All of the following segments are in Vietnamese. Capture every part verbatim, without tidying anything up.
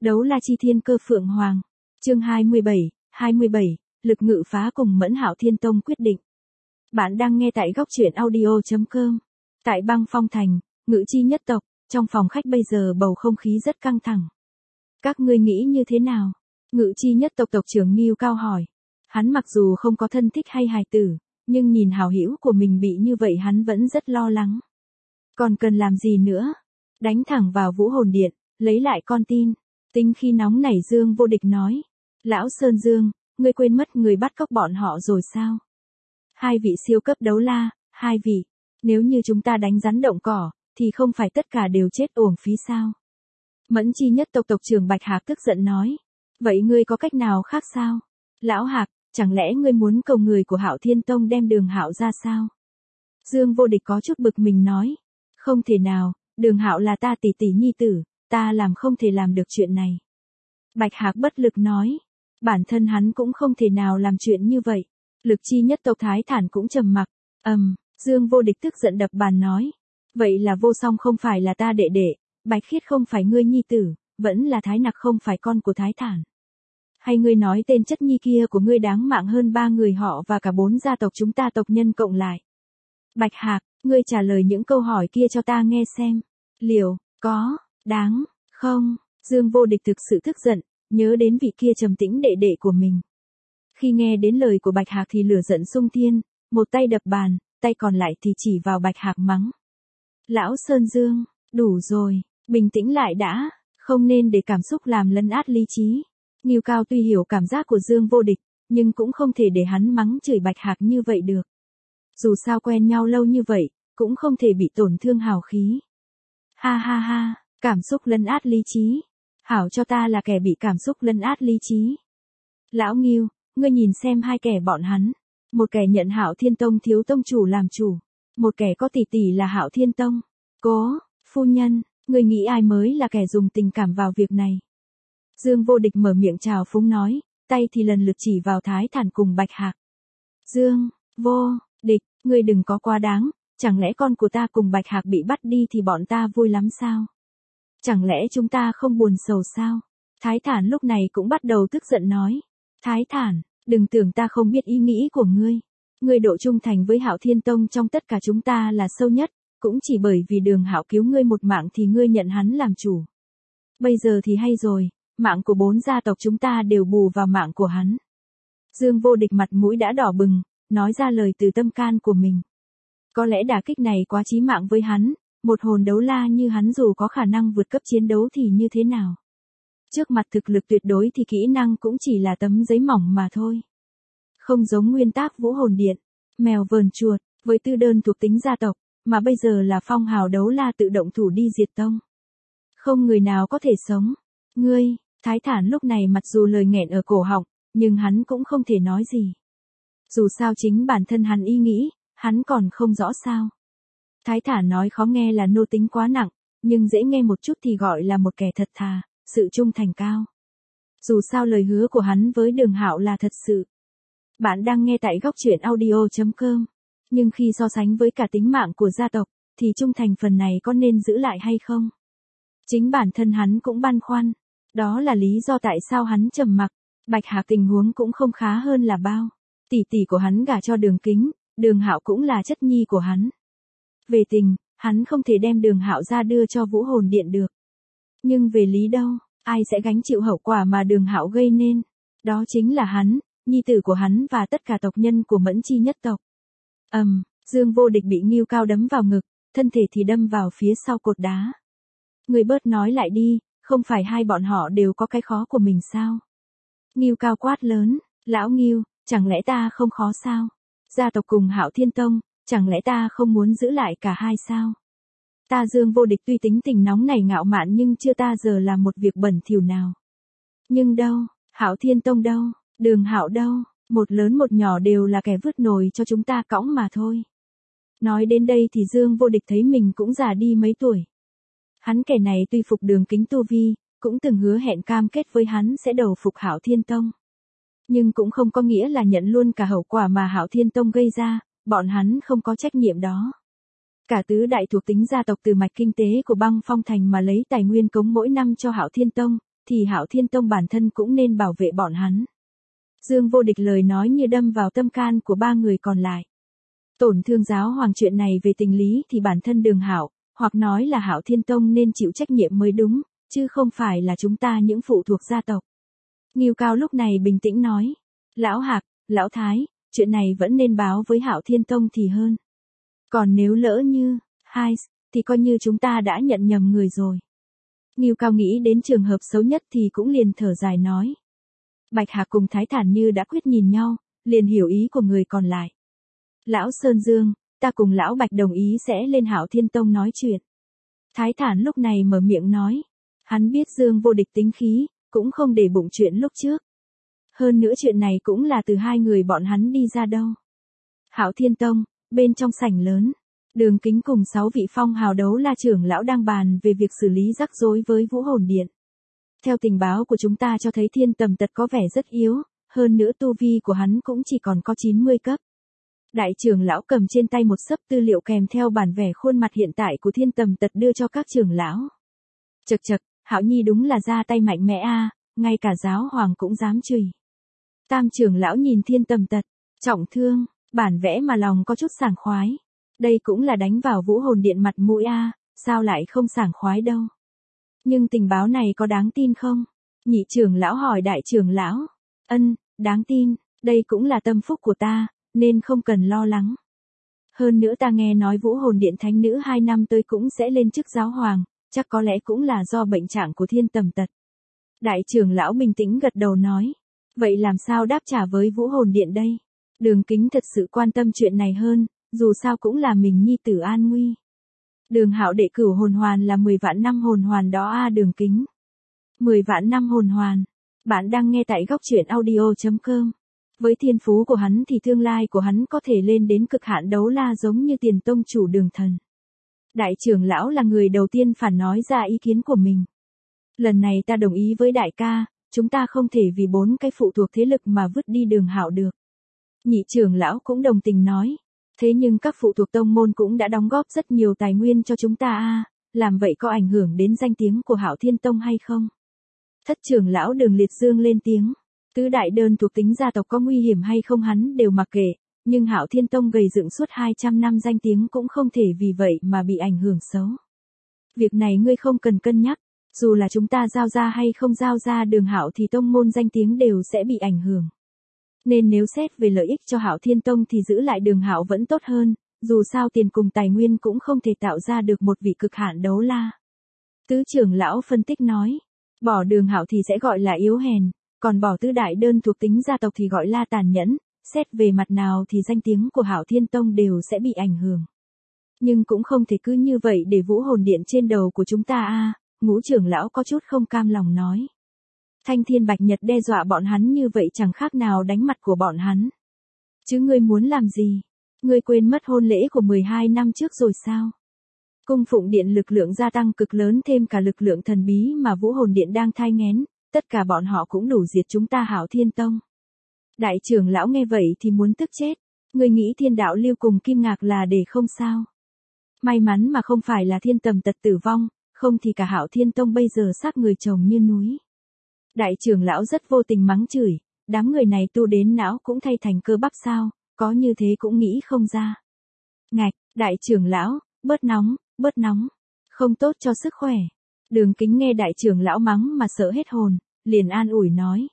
Đấu la chi thiên cơ Phượng Hoàng. Chương hai mươi bảy, hai mươi bảy, lực ngự phá cùng Mẫn Hạo Thiên Tông quyết định. Bạn đang nghe tại góc truyện audio chấm com. Tại Băng Phong Thành, Ngự Chi nhất tộc, trong phòng khách bây giờ bầu không khí rất căng thẳng. Các ngươi nghĩ như thế nào? Ngự Chi nhất tộc tộc trưởng Ngưu Cao hỏi. Hắn mặc dù không có thân thích hay hài tử, nhưng nhìn hảo hữu của mình bị như vậy hắn vẫn rất lo lắng. Còn cần làm gì nữa? Đánh thẳng vào Vũ Hồn Điện, lấy lại con tin. Tính khi nóng nảy Dương Vô Địch nói. Lão Sơn Dương, ngươi quên mất người bắt cóc bọn họ rồi sao? Hai vị siêu cấp đấu la, hai vị. Nếu như chúng ta đánh rắn động cỏ, thì không phải tất cả đều chết uổng phí sao? Mẫn Chi nhất tộc tộc trưởng Bạch Hạc tức giận nói. Vậy ngươi có cách nào khác sao? Lão Hạc, chẳng lẽ ngươi muốn cầu người của Hạo Thiên Tông đem Đường Hạo ra sao? Dương Vô Địch có chút bực mình nói. Không thể nào, Đường Hạo là ta tỷ tỷ nhi tử, ta làm không thể làm được chuyện này. Bạch Hạc bất lực nói. Bản thân hắn cũng không thể nào làm chuyện như vậy. Lực Chi nhất tộc Thái Thản cũng trầm mặc. Ầm, um, Dương Vô Địch tức giận đập bàn nói. Vậy là Vô Song không phải là ta đệ đệ, Bạch Khiết không phải ngươi nhi tử, vẫn là Thái Nặc không phải con của Thái Thản. Hay ngươi nói tên chất nhi kia của ngươi đáng mạng hơn ba người họ và cả bốn gia tộc chúng ta tộc nhân cộng lại. Bạch Hạc, ngươi trả lời những câu hỏi kia cho ta nghe xem. Liều, có, đáng, không? Dương Vô Địch thực sự tức giận, nhớ đến vị kia trầm tĩnh đệ đệ của mình. Khi nghe đến lời của Bạch Hạc thì lửa giận sung thiên, một tay đập bàn, tay còn lại thì chỉ vào Bạch Hạc mắng. Lão Sơn Dương, đủ rồi, bình tĩnh lại đã, không nên để cảm xúc làm lấn át lý trí. Ngưu Cao tuy hiểu cảm giác của Dương Vô Địch, nhưng cũng không thể để hắn mắng chửi Bạch Hạc như vậy được. Dù sao quen nhau lâu như vậy, cũng không thể bị tổn thương hào khí. Ha ha ha, cảm xúc lấn át lý trí. Hảo cho ta là kẻ bị cảm xúc lấn át lý trí. Lão Ngưu, ngươi nhìn xem hai kẻ bọn hắn. Một kẻ nhận Hạo Thiên Tông thiếu tông chủ làm chủ. Một kẻ có tỷ tỷ là Hạo Thiên Tông. Cố, phu nhân, ngươi nghĩ ai mới là kẻ dùng tình cảm vào việc này? Dương Vô Địch mở miệng chào phúng nói, tay thì lần lượt chỉ vào Thái Thản cùng Bạch Hạc. Dương, Vô Địch, ngươi đừng có quá đáng, chẳng lẽ con của ta cùng Bạch Hạc bị bắt đi thì bọn ta vui lắm sao? Chẳng lẽ chúng ta không buồn sầu sao? Thái Thản lúc này cũng bắt đầu tức giận nói. Thái Thản, đừng tưởng ta không biết ý nghĩ của ngươi. Ngươi độ trung thành với Hạo Thiên Tông trong tất cả chúng ta là sâu nhất, cũng chỉ bởi vì Đường Hạo cứu ngươi một mạng thì ngươi nhận hắn làm chủ. Bây giờ thì hay rồi, mạng của bốn gia tộc chúng ta đều bù vào mạng của hắn. Dương Vô Địch mặt mũi đã đỏ bừng, nói ra lời từ tâm can của mình. Có lẽ đả kích này quá chí mạng với hắn, một hồn đấu la như hắn dù có khả năng vượt cấp chiến đấu thì như thế nào? Trước mặt thực lực tuyệt đối thì kỹ năng cũng chỉ là tấm giấy mỏng mà thôi. Không giống nguyên tắc Vũ Hồn Điện, mèo vờn chuột, với tư đơn thuộc tính gia tộc, mà bây giờ là phong hào đấu la tự động thủ đi diệt tông. Không người nào có thể sống. Ngươi, Thái Thản lúc này mặc dù lời nghẹn ở cổ họng, nhưng hắn cũng không thể nói gì. Dù sao chính bản thân hắn ý nghĩ, hắn còn không rõ sao. Thái Thản nói khó nghe là nô tính quá nặng, nhưng dễ nghe một chút thì gọi là một kẻ thật thà, sự trung thành cao. Dù sao lời hứa của hắn với Đường Hạo là thật sự. Bạn đang nghe tại góc truyện audio chấm com. Nhưng khi so sánh với cả tính mạng của gia tộc, thì trung thành phần này có nên giữ lại hay không? Chính bản thân hắn cũng băn khoăn. Đó là lý do tại sao hắn trầm mặc. Bạch Hạc tình huống cũng không khá hơn là bao. Tỷ tỷ của hắn gả cho Đường Kính, Đường Hạo cũng là chất nhi của hắn. Về tình, hắn không thể đem Đường Hạo ra đưa cho Vũ Hồn Điện được. Nhưng về lý đâu, ai sẽ gánh chịu hậu quả mà Đường Hạo gây nên? Đó chính là hắn, nhi tử của hắn và tất cả tộc nhân của Mẫn Chi nhất tộc. Ầm, um, Dương Vô Địch bị Ngưu Cao đấm vào ngực, thân thể thì đâm vào phía sau cột đá. Người bớt nói lại đi, không phải hai bọn họ đều có cái khó của mình sao? Ngưu Cao quát lớn, lão Ngưu, chẳng lẽ ta không khó sao? Gia tộc cùng Hạo Thiên Tông, chẳng lẽ ta không muốn giữ lại cả hai sao? Ta Dương Vô Địch tuy tính tình nóng nảy ngạo mạn nhưng chưa ta giờ làm một việc bẩn thỉu nào. Nhưng đâu, Hạo Thiên Tông đâu, Đường Hạo đâu, một lớn một nhỏ đều là kẻ vứt nồi cho chúng ta cõng mà thôi. Nói đến đây thì Dương Vô Địch thấy mình cũng già đi mấy tuổi. Hắn kẻ này tuy phục Đường Kính tu vi, cũng từng hứa hẹn cam kết với hắn sẽ đầu phục Hạo Thiên Tông. Nhưng cũng không có nghĩa là nhận luôn cả hậu quả mà Hạo Thiên Tông gây ra, bọn hắn không có trách nhiệm đó. Cả tứ đại thuộc tính gia tộc từ mạch kinh tế của Băng Phong Thành mà lấy tài nguyên cống mỗi năm cho Hạo Thiên Tông, thì Hạo Thiên Tông bản thân cũng nên bảo vệ bọn hắn. Dương Vô Địch lời nói như đâm vào tâm can của ba người còn lại. Tổn thương giáo hoàng chuyện này về tình lý thì bản thân Đường Hạo, hoặc nói là Hạo Thiên Tông nên chịu trách nhiệm mới đúng, chứ không phải là chúng ta những phụ thuộc gia tộc. Ngưu Cao lúc này bình tĩnh nói, Lão Hạc, Lão Thái, chuyện này vẫn nên báo với Hạo Thiên Tông thì hơn. Còn nếu lỡ như, hai, thì coi như chúng ta đã nhận nhầm người rồi. Ngưu Cao nghĩ đến trường hợp xấu nhất thì cũng liền thở dài nói. Bạch Hạc cùng Thái Thản Như đã quyết nhìn nhau, liền hiểu ý của người còn lại. Lão Sơn Dương, ta cùng Lão Bạch đồng ý sẽ lên Hạo Thiên Tông nói chuyện. Thái Thản lúc này mở miệng nói. Hắn biết Dương Vô Địch tính khí, cũng không để bụng chuyện lúc trước. Hơn nữa chuyện này cũng là từ hai người bọn hắn đi ra đâu. Hạo Thiên Tông, bên trong sảnh lớn, Đường Kính cùng sáu vị phong hào đấu la trưởng lão đang bàn về việc xử lý rắc rối với Vũ Hồn Điện. Theo tình báo của chúng ta cho thấy Thiên Tầm Tật có vẻ rất yếu, hơn nữa tu vi của hắn cũng chỉ còn có chín mươi cấp. Đại trưởng lão cầm trên tay một xấp tư liệu kèm theo bản vẽ khuôn mặt hiện tại của Thiên Tầm Tật đưa cho các trưởng lão. Chậc chậc, Hạo Nhi đúng là ra tay mạnh mẽ a, ngay cả giáo hoàng cũng dám chửi. Tam trưởng lão nhìn Thiên Tầm Tật, trọng thương, bản vẽ mà lòng có chút sảng khoái. Đây cũng là đánh vào Vũ Hồn Điện mặt mũi a, sao lại không sảng khoái đâu. Nhưng tình báo này có đáng tin không? Nhị trưởng lão hỏi đại trưởng lão. Ân, đáng tin, đây cũng là tâm phúc của ta, nên không cần lo lắng. Hơn nữa ta nghe nói Vũ Hồn Điện thánh nữ hai năm tới cũng sẽ lên chức giáo hoàng, chắc có lẽ cũng là do bệnh trạng của Thiên Tầm Tật. Đại trưởng lão bình tĩnh gật đầu nói. Vậy làm sao đáp trả với Vũ Hồn Điện đây? Đường Kính thật sự quan tâm chuyện này hơn, dù sao cũng là mình nhi tử an nguy. Đường Hạo đệ cửu hồn hoàn là mười vạn năm hồn hoàn đó a à, Đường Kính. mười vạn năm hồn hoàn. Bạn đang nghe tại góc truyện audio chấm com. Với thiên phú của hắn thì tương lai của hắn có thể lên đến cực hạn đấu la giống như Tiền Tông chủ Đường Thần. Đại trưởng lão là người đầu tiên phản nói ra ý kiến của mình. Lần này ta đồng ý với đại ca, chúng ta không thể vì bốn cái phụ thuộc thế lực mà vứt đi Đường Hạo được. Nhị trưởng lão cũng đồng tình nói. Thế nhưng các phụ thuộc tông môn cũng đã đóng góp rất nhiều tài nguyên cho chúng ta a, làm vậy có ảnh hưởng đến danh tiếng của Hạo Thiên Tông hay không? Thất trưởng lão Đường Liệt Dương lên tiếng. Tứ đại đơn thuộc tính gia tộc có nguy hiểm hay không hắn đều mặc kệ, nhưng Hạo Thiên Tông gầy dựng suốt hai trăm năm danh tiếng cũng không thể vì vậy mà bị ảnh hưởng xấu. Việc này ngươi không cần cân nhắc, dù là chúng ta giao ra hay không giao ra Đường Hạo thì tông môn danh tiếng đều sẽ bị ảnh hưởng. Nên nếu xét về lợi ích cho Hạo Thiên Tông thì giữ lại Đường Hạo vẫn tốt hơn, dù sao tiền cùng tài nguyên cũng không thể tạo ra được một vị cực hạn đấu la. Tứ trưởng lão phân tích nói, bỏ Đường Hạo thì sẽ gọi là yếu hèn, còn bỏ tứ đại đơn thuộc tính gia tộc thì gọi là tàn nhẫn, xét về mặt nào thì danh tiếng của Hạo Thiên Tông đều sẽ bị ảnh hưởng. Nhưng cũng không thể cứ như vậy để Vũ Hồn Điện trên đầu của chúng ta a, Ngũ trưởng lão có chút không cam lòng nói. Thanh Thiên Bạch Nhật đe dọa bọn hắn như vậy chẳng khác nào đánh mặt của bọn hắn. Chứ ngươi muốn làm gì? Ngươi quên mất hôn lễ của mười hai năm trước rồi sao? Cung phụng điện lực lượng gia tăng cực lớn thêm cả lực lượng thần bí mà Vũ Hồn Điện đang thai nghén, tất cả bọn họ cũng đủ diệt chúng ta Hạo Thiên Tông. Đại trưởng lão nghe vậy thì muốn tức chết. Ngươi nghĩ Thiên Đạo Lưu cùng Kim Ngạc là để không sao? May mắn mà không phải là Thiên Tầm Tật tử vong, không thì cả Hạo Thiên Tông bây giờ xác người chồng như núi. Đại trưởng lão rất vô tình mắng chửi, đám người này tu đến não cũng thay thành cơ bắp sao, có như thế cũng nghĩ không ra. Ngạch, đại trưởng lão, bớt nóng, bớt nóng, không tốt cho sức khỏe. Đường Kính nghe đại trưởng lão mắng mà sợ hết hồn, liền an ủi nói.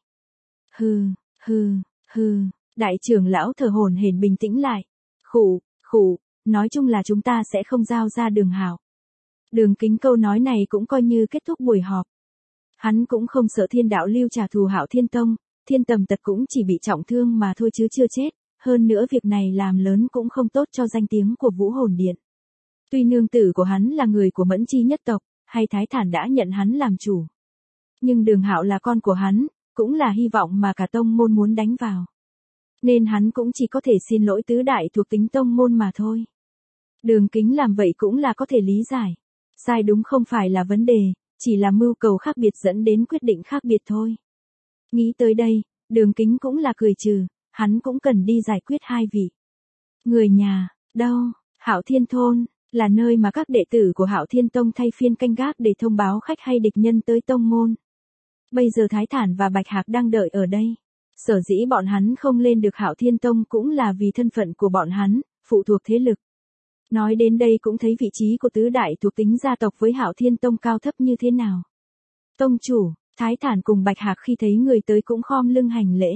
Hừ, hừ, hừ, đại trưởng lão thở hổn hển bình tĩnh lại. Khụ, khụ, nói chung là chúng ta sẽ không giao ra Đường Hạo. Đường Kính câu nói này cũng coi như kết thúc buổi họp. Hắn cũng không sợ Thiên Đạo Lưu trả thù Hạo Thiên Tông, Thiên Tầm Tật cũng chỉ bị trọng thương mà thôi chứ chưa chết, hơn nữa việc này làm lớn cũng không tốt cho danh tiếng của Vũ Hồn Điện. Tuy nương tử của hắn là người của Mẫn Chi nhất tộc, hay Thái Thản đã nhận hắn làm chủ. Nhưng Đường Hạo là con của hắn, cũng là hy vọng mà cả tông môn muốn đánh vào. Nên hắn cũng chỉ có thể xin lỗi tứ đại thuộc tính tông môn mà thôi. Đường Kính làm vậy cũng là có thể lý giải. Sai đúng không phải là vấn đề, chỉ là mưu cầu khác biệt dẫn đến quyết định khác biệt thôi. Nghĩ tới đây, Đường Kính cũng là cười trừ, hắn cũng cần đi giải quyết hai vị. Người nhà, đâu? Hạo Thiên Thôn, là nơi mà các đệ tử của Hạo Thiên Tông thay phiên canh gác để thông báo khách hay địch nhân tới tông môn. Bây giờ Thái Thản và Bạch Hạc đang đợi ở đây. Sở dĩ bọn hắn không lên được Hạo Thiên Tông cũng là vì thân phận của bọn hắn, phụ thuộc thế lực. Nói đến đây cũng thấy vị trí của tứ đại thuộc tính gia tộc với Hạo Thiên Tông cao thấp như thế nào. Tông chủ, Thái Thản cùng Bạch Hạc khi thấy người tới cũng khom lưng hành lễ.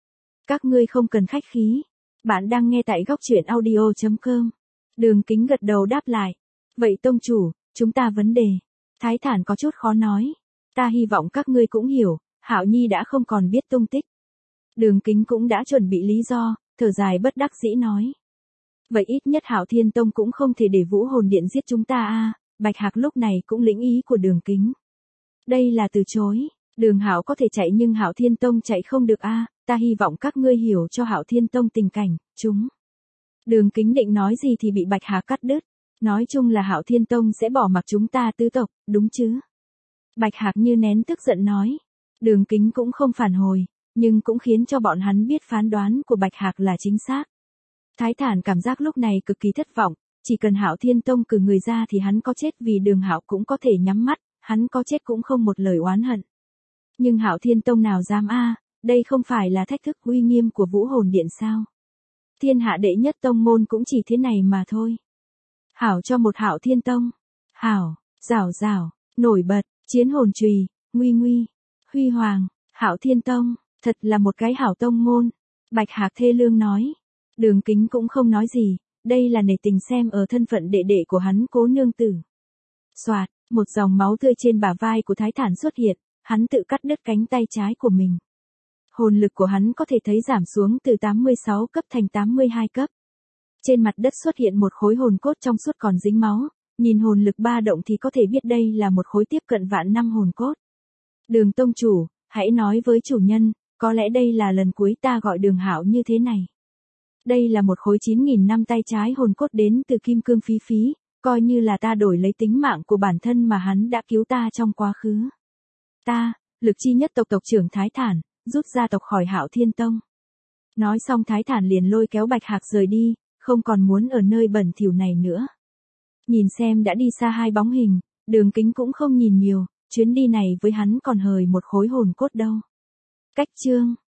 Các ngươi không cần khách khí. Bạn đang nghe tại góc truyện audio chấm com. Đường Kính gật đầu đáp lại. Vậy tông chủ, chúng ta vấn đề. Thái Thản có chút khó nói. Ta hy vọng các ngươi cũng hiểu, Hạo Nhi đã không còn biết tung tích. Đường Kính cũng đã chuẩn bị lý do, thở dài bất đắc dĩ nói. Vậy ít nhất Hạo Thiên Tông cũng không thể để Vũ Hồn Điện giết chúng ta a. Bạch Hạc lúc này cũng lĩnh ý của Đường Kính. Đây là từ chối, Đường Hạo có thể chạy nhưng Hạo Thiên Tông chạy không được a, ta hy vọng các ngươi hiểu cho Hạo Thiên Tông tình cảnh, chúng. Đường Kính định nói gì thì bị Bạch Hạc cắt đứt, nói chung là Hạo Thiên Tông sẽ bỏ mặc chúng ta tứ tộc, đúng chứ? Bạch Hạc như nén tức giận nói. Đường Kính cũng không phản hồi, nhưng cũng khiến cho bọn hắn biết phán đoán của Bạch Hạc là chính xác. Thái Thản cảm giác lúc này cực kỳ thất vọng, chỉ cần Hạo Thiên Tông cử người ra thì hắn có chết vì Đường Hạo cũng có thể nhắm mắt, hắn có chết cũng không một lời oán hận. Nhưng Hạo Thiên Tông nào dám a, đây không phải là thách thức uy nghiêm của Vũ Hồn Điện sao? Thiên hạ đệ nhất tông môn cũng chỉ thế này mà thôi. Hảo cho một Hạo Thiên Tông. Hảo, rảo rảo, nổi bật, chiến hồn chùy, nguy nguy, huy hoàng, Hạo Thiên Tông, thật là một cái hảo tông môn. Bạch Hạc thê lương nói. Đường Kính cũng không nói gì, đây là nể tình xem ở thân phận đệ đệ của hắn Cố nương tử. Soạt, một dòng máu tươi trên bả vai của Thái Thản xuất hiện, hắn tự cắt đứt cánh tay trái của mình. Hồn lực của hắn có thể thấy giảm xuống từ tám mươi sáu cấp thành tám mươi hai cấp. Trên mặt đất xuất hiện một khối hồn cốt trong suốt còn dính máu, nhìn hồn lực ba động thì có thể biết đây là một khối tiếp cận vạn năm hồn cốt. Đường tông chủ, hãy nói với chủ nhân, có lẽ đây là lần cuối ta gọi Đường Hạo như thế này. Đây là một khối chín nghìn năm tay trái hồn cốt đến từ kim cương phí phí, coi như là ta đổi lấy tính mạng của bản thân mà hắn đã cứu ta trong quá khứ. Ta, lực chi nhất tộc tộc trưởng Thái Thản, rút gia tộc khỏi Hạo Thiên Tông. Nói xong Thái Thản liền lôi kéo Bạch Hạc rời đi, không còn muốn ở nơi bẩn thỉu này nữa. Nhìn xem đã đi xa hai bóng hình, Đường Kính cũng không nhìn nhiều, chuyến đi này với hắn còn hời một khối hồn cốt đâu. Cách chương